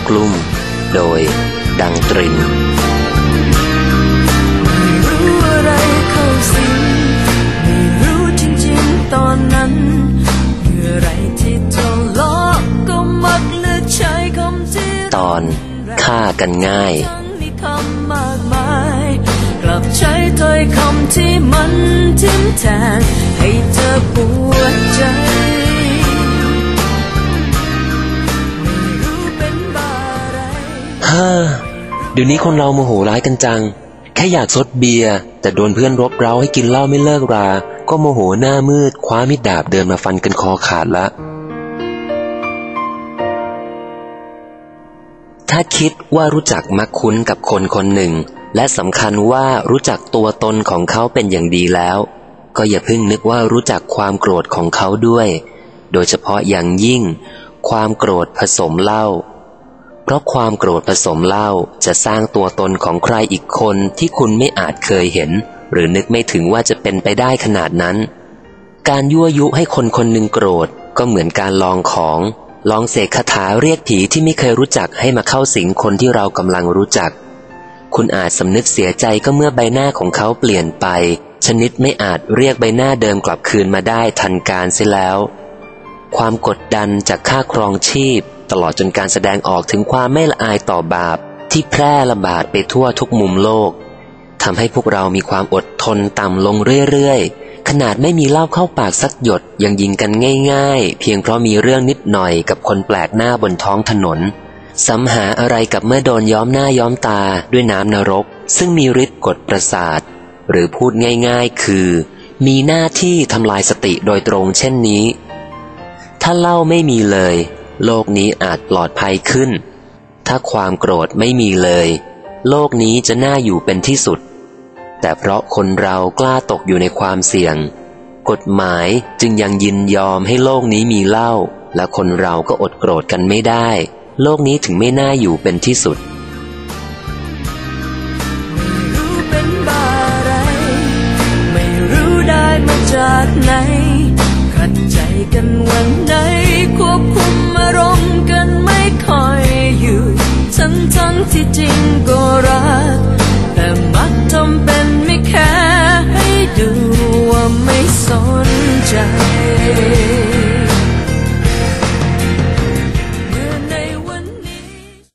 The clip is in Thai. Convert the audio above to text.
กลุ่มโดยดังตรินไม่รู้อะไรเข้าสิงไม่รู้จริงๆตอนนั้นเมื่อไรที่ทะเลาะก็มักเลือกใช้คำที่ตอนฆ่ากันง่ายมีคำมากมายกลับใช้ถ้อยคำที่มันทิ่มแทงให้เธอปวดใจเดี๋ยวนี้คนเราโมโหร้ายกันจังแค่อยากซดเบียร์แต่โดนเพื่อนรบเร้าให้กินเหล้าไม่เลิกราก็โมโหหน้ามืดคว้ามีดดาบเดินมาฟันกันคอขาดละถ้าคิดว่ารู้จักมักคุ้นกับคนคนหนึ่งและสำคัญว่ารู้จักตัวตนของเขาเป็นอย่างดีแล้วก็อย่าเพิ่งนึกว่ารู้จักความโกรธของเขาด้วยโดยเฉพาะอย่างยิ่งความโกรธผสมเหล้าเพราะความโกรธผสมเหล้าจะสร้างตัวตนของใครอีกคนที่คุณไม่อาจเคยเห็นหรือนึกไม่ถึงว่าจะเป็นไปได้ขนาดนั้นการยั่วยุให้คนคนหนึ่งโกรธก็เหมือนการลองเสกคาถาเรียกผีที่ไม่เคยรู้จักให้มาเข้าสิงคนที่เรากำลังรู้จักคุณอาจสำนึกเสียใจก็เมื่อใบหน้าของเขาเปลี่ยนไปชนิดไม่อาจเรียกใบหน้าเดิมกลับคืนมาได้ทันการเสียแล้วความกดดันจากค่าครองชีพตลอดจนการแสดงออกถึงความไม่ละอายต่อบาปที่แพร่ระบาดไปทั่วทุกมุมโลกทำให้พวกเรามีความอดทนต่ำลงเรื่อยๆขนาดไม่มีเหล้าเข้าปากสักหยดยังยิงกันง่ายๆเพียงเพราะมีเรื่องนิดหน่อยกับคนแปลกหน้าบนท้องถนนซ้ำหาอะไรกับเมื่อโดนย้อมหน้าย้อมตาด้วยน้ำนรกซึ่งมีฤทธิ์กดประสาทหรือพูดง่ายๆคือมีหน้าที่ทำลายสติโดยตรงเช่นนี้ถ้าเหล้าไม่มีเลยโลกนี้อาจปลอดภัยขึ้นถ้าความโกรธไม่มีเลยโลกนี้จะน่าอยู่เป็นที่สุดแต่เพราะคนเรากล้าตกอยู่ในความเสี่ยงกฎหมายจึงยังยินยอมให้โลกนี้มีเหล้าและคนเราก็อดโกรธกันไม่ได้โลกนี้ถึงไม่น่าอยู่เป็นที่สุดไม่รู้เป็นบ้าอะไรไม่รู้ได้มาจากไหนขัดใจกันวันไหนควบคุมอารมณ์กันไม่ค่อยอยู่ทั้งที่จริง